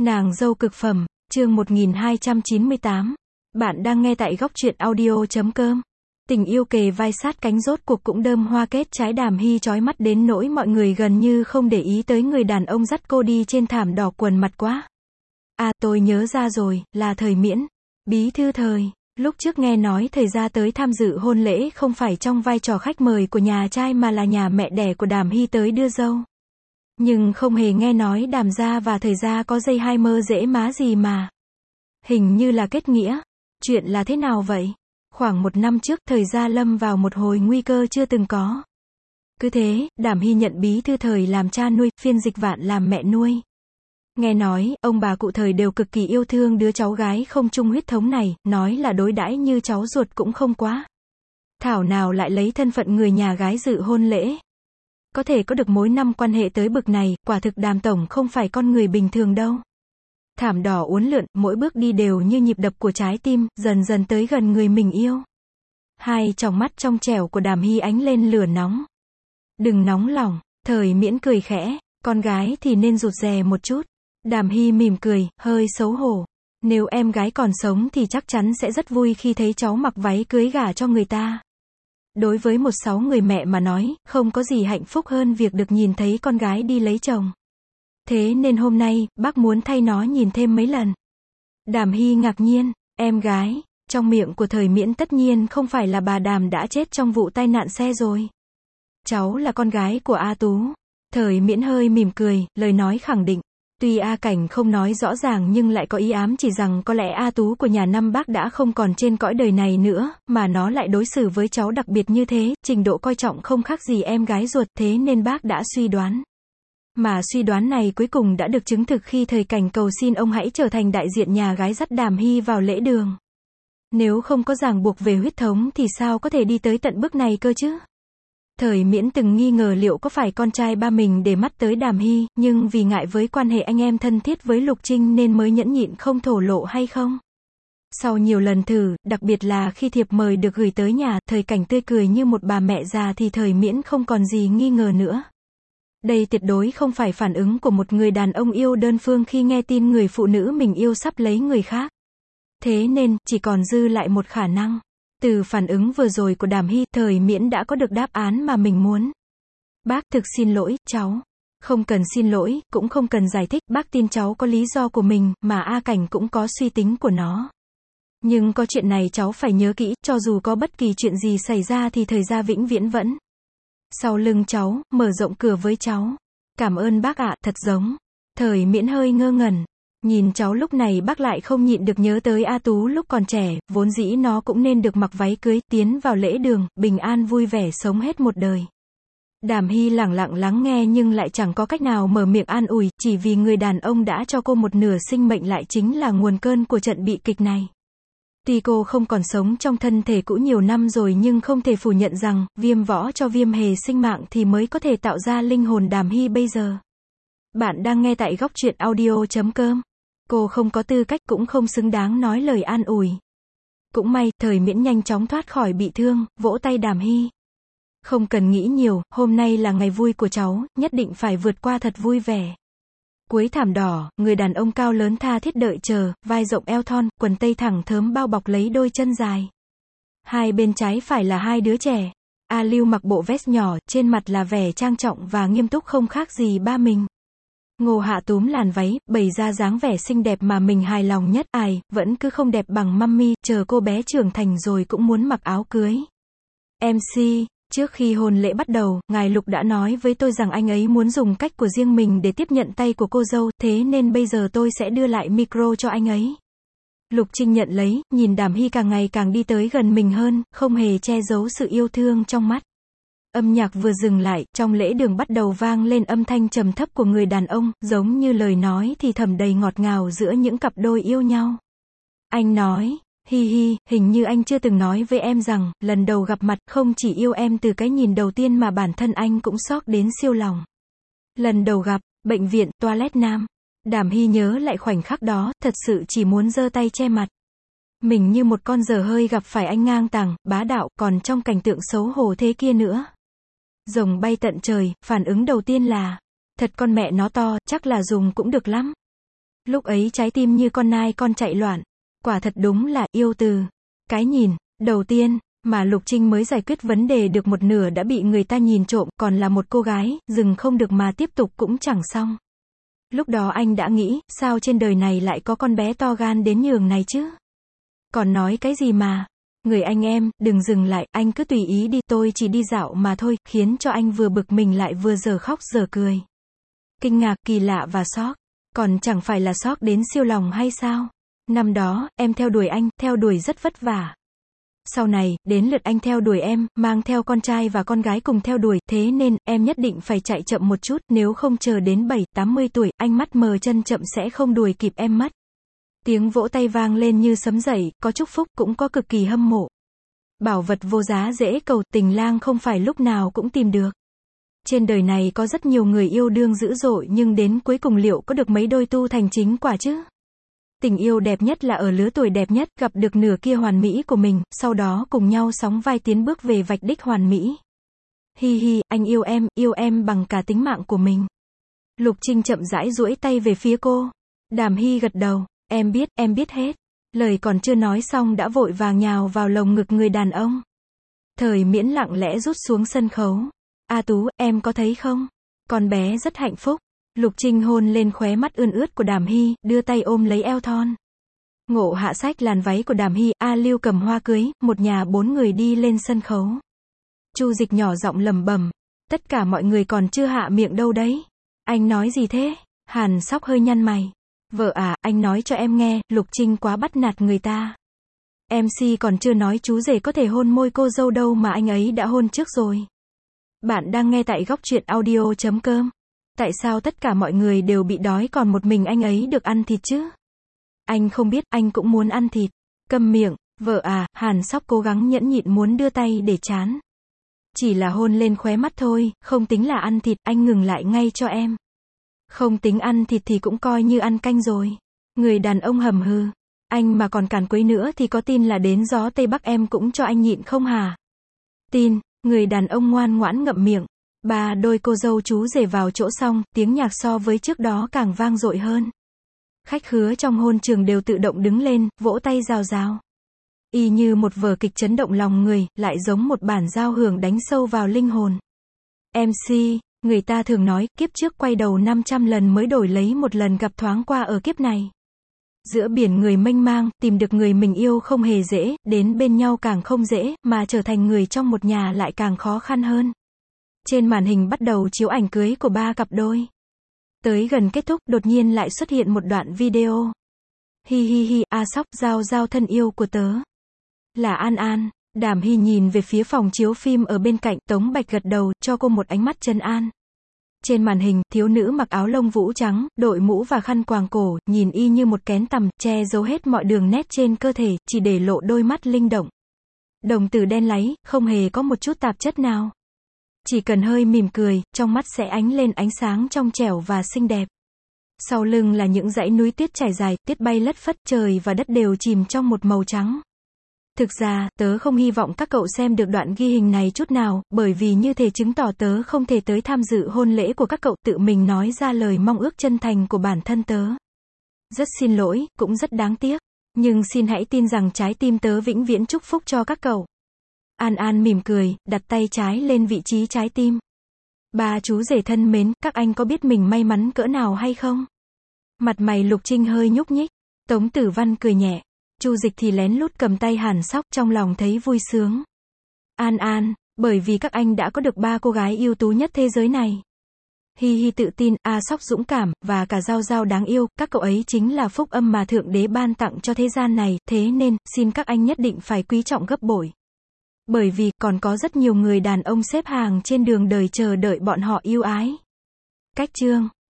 Nàng dâu cực phẩm, chương 1298. Bạn đang nghe tại góc truyện audio.com. Tình yêu kề vai sát cánh rốt cuộc cũng đơm hoa kết trái. Đàm Hy chói mắt đến nỗi mọi người gần như không để ý tới người đàn ông dắt cô đi trên thảm đỏ quần mặt quá. À, tôi nhớ ra rồi, là Thời Miễn, bí thư Thời. Lúc trước nghe nói Thời gia tới tham dự hôn lễ không phải trong vai trò khách mời của nhà trai mà là nhà mẹ đẻ của Đàm Hy tới đưa dâu. Nhưng không hề nghe nói Đàm gia và Thời gia có dây hai mơ dễ má gì mà. Hình như là kết nghĩa. Chuyện là thế nào vậy? Khoảng 1 năm trước, Thời gia lâm vào một hồi nguy cơ chưa từng có. Cứ thế, Đàm Hy nhận bí thư Thời làm cha nuôi, phiên dịch Vạn làm mẹ nuôi. Nghe nói, ông bà cụ Thời đều cực kỳ yêu thương đứa cháu gái không chung huyết thống này, nói là đối đãi như cháu ruột cũng không quá. Thảo nào lại lấy thân phận người nhà gái dự hôn lễ. Có thể có được mối năm quan hệ tới bực này, quả thực Đàm tổng không phải con người bình thường đâu. Thảm đỏ uốn lượn, mỗi bước đi đều như nhịp đập của trái tim, dần dần tới gần người mình yêu. Hai tròng mắt trong trẻo của Đàm Hy ánh lên lửa nóng. Đừng nóng lòng, Thời Miễn cười khẽ, con gái thì nên rụt rè một chút. Đàm Hy mỉm cười, hơi xấu hổ. Nếu em gái còn sống thì chắc chắn sẽ rất vui khi thấy cháu mặc váy cưới gả cho người ta. Đối với 16 người mẹ mà nói, không có gì hạnh phúc hơn việc được nhìn thấy con gái đi lấy chồng. Thế nên hôm nay, bác muốn thay nó nhìn thêm mấy lần. Đàm Hy ngạc nhiên, em gái, trong miệng của Thời Miễn tất nhiên không phải là bà Đàm đã chết trong vụ tai nạn xe rồi. Cháu là con gái của A Tú. Thời Miễn hơi mỉm cười, lời nói khẳng định. Tuy A Cảnh không nói rõ ràng nhưng lại có ý ám chỉ rằng có lẽ A Tú của nhà năm bác đã không còn trên cõi đời này nữa, mà nó lại đối xử với cháu đặc biệt như thế, trình độ coi trọng không khác gì em gái ruột, thế nên bác đã suy đoán. Mà suy đoán này cuối cùng đã được chứng thực khi Thời Cảnh cầu xin ông hãy trở thành đại diện nhà gái dắt Đàm Hy vào lễ đường. Nếu không có ràng buộc về huyết thống thì sao có thể đi tới tận bước này cơ chứ? Thời Miễn từng nghi ngờ liệu có phải con trai ba mình để mắt tới Đàm Hy, nhưng vì ngại với quan hệ anh em thân thiết với Lục Trinh nên mới nhẫn nhịn không thổ lộ hay không. Sau nhiều lần thử, đặc biệt là khi thiệp mời được gửi tới nhà, Thời Cảnh tươi cười như một bà mẹ già thì Thời Miễn không còn gì nghi ngờ nữa. Đây tuyệt đối không phải phản ứng của một người đàn ông yêu đơn phương khi nghe tin người phụ nữ mình yêu sắp lấy người khác. Thế nên, chỉ còn dư lại một khả năng. Từ phản ứng vừa rồi của Đàm Hy, Thời Miễn đã có được đáp án mà mình muốn. Bác thực xin lỗi, cháu. Không cần xin lỗi, cũng không cần giải thích, bác tin cháu có lý do của mình, mà A Cảnh cũng có suy tính của nó. Nhưng có chuyện này cháu phải nhớ kỹ, cho dù có bất kỳ chuyện gì xảy ra thì Thời gia vĩnh viễn vẫn sau lưng cháu, mở rộng cửa với cháu. Cảm ơn bác ạ, thật giống. Thời Miễn hơi ngơ ngẩn. Nhìn cháu lúc này bác lại không nhịn được nhớ tới A Tú lúc còn trẻ, vốn dĩ nó cũng nên được mặc váy cưới, tiến vào lễ đường, bình an vui vẻ sống hết một đời. Đàm Hy lẳng lặng lắng nghe nhưng lại chẳng có cách nào mở miệng an ủi, chỉ vì người đàn ông đã cho cô một nửa sinh mệnh lại chính là nguồn cơn của trận bị kịch này. Tuy cô không còn sống trong thân thể cũ nhiều năm rồi nhưng không thể phủ nhận rằng, Viêm Võ cho Viêm Hề sinh mạng thì mới có thể tạo ra linh hồn Đàm Hy bây giờ. Bạn đang nghe tại góc truyện audio.com. Cô không có tư cách cũng không xứng đáng nói lời an ủi. Cũng may, Thời Miễn nhanh chóng thoát khỏi bị thương, vỗ tay Đàm Hy. Không cần nghĩ nhiều, hôm nay là ngày vui của cháu, nhất định phải vượt qua thật vui vẻ. Cuối thảm đỏ, người đàn ông cao lớn tha thiết đợi chờ, vai rộng eo thon, quần tây thẳng thớm bao bọc lấy đôi chân dài. Hai bên trái phải là hai đứa trẻ. A Lưu mặc bộ vest nhỏ, trên mặt là vẻ trang trọng và nghiêm túc không khác gì ba mình. Ngô Hạ túm làn váy, bày ra dáng vẻ xinh đẹp mà mình hài lòng nhất, vẫn cứ không đẹp bằng mummy, chờ cô bé trưởng thành rồi cũng muốn mặc áo cưới. MC, trước khi hôn lễ bắt đầu, ngài Lục đã nói với tôi rằng anh ấy muốn dùng cách của riêng mình để tiếp nhận tay của cô dâu, thế nên bây giờ tôi sẽ đưa lại micro cho anh ấy. Lục Trinh nhận lấy, nhìn Đàm Hy càng ngày càng đi tới gần mình hơn, không hề che giấu sự yêu thương trong mắt. Âm nhạc vừa dừng lại, trong lễ đường bắt đầu vang lên âm thanh trầm thấp của người đàn ông, giống như lời nói thì thầm đầy ngọt ngào giữa những cặp đôi yêu nhau. Anh nói, hi hi, hình như anh chưa từng nói với em rằng, lần đầu gặp mặt, không chỉ yêu em từ cái nhìn đầu tiên mà bản thân anh cũng sốc đến siêu lòng. Lần đầu gặp, bệnh viện, toilet nam. Đàm Hy nhớ lại khoảnh khắc đó, thật sự chỉ muốn giơ tay che mặt. Mình như một con dở hơi gặp phải anh ngang tàng, bá đạo, còn trong cảnh tượng xấu hổ thế kia nữa. Rồng bay tận trời, phản ứng đầu tiên là, thật con mẹ nó to, chắc là dùng cũng được lắm. Lúc ấy trái tim như con nai con chạy loạn. Quả thật đúng là yêu từ cái nhìn đầu tiên, mà Lục Trinh mới giải quyết vấn đề được một nửa đã bị người ta nhìn trộm, còn là một cô gái, dừng không được mà tiếp tục cũng chẳng xong. Lúc đó anh đã nghĩ, sao trên đời này lại có con bé to gan đến nhường này chứ? Còn nói cái gì mà? Người anh em, đừng dừng lại, anh cứ tùy ý đi, tôi chỉ đi dạo mà thôi, khiến cho anh vừa bực mình lại vừa giờ khóc giờ cười. Kinh ngạc, kỳ lạ và sốc. Còn chẳng phải là sốc đến siêu lòng hay sao? Năm đó, em theo đuổi anh, theo đuổi rất vất vả. Sau này, đến lượt anh theo đuổi em, mang theo con trai và con gái cùng theo đuổi, thế nên, em nhất định phải chạy chậm một chút, nếu không chờ đến 7-80 tuổi, anh mắt mờ chân chậm sẽ không đuổi kịp em mất. Tiếng vỗ tay vang lên như sấm dậy, có chúc phúc, cũng có cực kỳ hâm mộ. Bảo vật vô giá dễ cầu, tình lang không phải lúc nào cũng tìm được. Trên đời này có rất nhiều người yêu đương dữ dội nhưng đến cuối cùng liệu có được mấy đôi tu thành chính quả chứ? Tình yêu đẹp nhất là ở lứa tuổi đẹp nhất, gặp được nửa kia hoàn mỹ của mình, sau đó cùng nhau sóng vai tiến bước về vạch đích hoàn mỹ. Hi hi, anh yêu em bằng cả tính mạng của mình. Lục Trinh chậm rãi duỗi tay về phía cô. Đàm Hy gật đầu, em biết hết. Lời còn chưa nói xong đã vội vàng nhào vào lồng ngực người đàn ông. Thời Miễn lặng lẽ rút xuống sân khấu. A Tú, em có thấy không? Con bé rất hạnh phúc. Lục Trinh hôn lên khóe mắt ươn ướt của Đàm Hy, đưa tay ôm lấy eo thon. Ngộ hạ xách làn váy của Đàm Hy, A Lưu cầm hoa cưới, một nhà 4 người đi lên sân khấu. Chu Dịch nhỏ giọng lẩm bẩm, tất cả mọi người còn chưa hạ miệng đâu đấy. Anh nói gì thế? Hàn Sóc hơi nhăn mày. Vợ à, anh nói cho em nghe, Lục Trinh quá bắt nạt người ta. MC còn chưa nói chú rể có thể hôn môi cô dâu đâu mà anh ấy đã hôn trước rồi. Bạn đang nghe tại góc truyện audio.com. Tại sao tất cả mọi người đều bị đói còn một mình anh ấy được ăn thịt chứ? Anh không biết, anh cũng muốn ăn thịt. Câm miệng, vợ à, Hàn Sóc cố gắng nhẫn nhịn muốn đưa tay để trán. Chỉ là hôn lên khóe mắt thôi, không tính là ăn thịt, anh ngừng lại ngay cho em. Không tính ăn thịt thì cũng coi như ăn canh rồi. Người đàn ông hầm hừ. Anh mà còn càn quấy nữa thì có tin là đến gió Tây Bắc em cũng cho anh nhịn không hả? Tin, người đàn ông ngoan ngoãn ngậm miệng. Ba đôi cô dâu chú rể vào chỗ xong, tiếng nhạc so với trước đó càng vang dội hơn. Khách khứa trong hôn trường đều tự động đứng lên, vỗ tay rào rào. Y như một vở kịch chấn động lòng người, lại giống một bản giao hưởng đánh sâu vào linh hồn. MC, người ta thường nói, kiếp trước quay đầu 500 lần mới đổi lấy một lần gặp thoáng qua ở kiếp này. Giữa biển người mênh mang, tìm được người mình yêu không hề dễ, đến bên nhau càng không dễ, mà trở thành người trong một nhà lại càng khó khăn hơn. Trên màn hình bắt đầu chiếu ảnh cưới của ba cặp đôi. Tới gần kết thúc, đột nhiên lại xuất hiện một đoạn video. Hi hi hi, A Sóc, giao thân yêu của tớ. Là An An. Đàm Hy nhìn về phía phòng chiếu phim ở bên cạnh, Tống Bạch gật đầu, cho cô một ánh mắt trấn an. Trên màn hình, thiếu nữ mặc áo lông vũ trắng, đội mũ và khăn quàng cổ, nhìn y như một kén tằm, che giấu hết mọi đường nét trên cơ thể, chỉ để lộ đôi mắt linh động. Đồng tử đen láy, không hề có một chút tạp chất nào. Chỉ cần hơi mỉm cười, trong mắt sẽ ánh lên ánh sáng trong trẻo và xinh đẹp. Sau lưng là những dãy núi tuyết trải dài, tuyết bay lất phất, trời và đất đều chìm trong một màu trắng. Thực ra, tớ không hy vọng các cậu xem được đoạn ghi hình này chút nào, bởi vì như thể chứng tỏ tớ không thể tới tham dự hôn lễ của các cậu, tự mình nói ra lời mong ước chân thành của bản thân tớ. Rất xin lỗi, cũng rất đáng tiếc. Nhưng xin hãy tin rằng trái tim tớ vĩnh viễn chúc phúc cho các cậu. An An mỉm cười, đặt tay trái lên vị trí trái tim. Ba chú rể thân mến, các anh có biết mình may mắn cỡ nào hay không? Mặt mày Lục Trinh hơi nhúc nhích. Tống Tử Văn cười nhẹ. Chu Dịch thì lén lút cầm tay Hàn Sóc, trong lòng thấy vui sướng. An An, bởi vì các anh đã có được ba cô gái ưu tú nhất thế giới này. Hi hi tự tin, A Sóc dũng cảm, và cả Giao đáng yêu, các cậu ấy chính là phúc âm mà Thượng Đế ban tặng cho thế gian này, thế nên, xin các anh nhất định phải quý trọng gấp bội. Bởi vì, còn có rất nhiều người đàn ông xếp hàng trên đường đời chờ đợi bọn họ yêu ái. Cách chương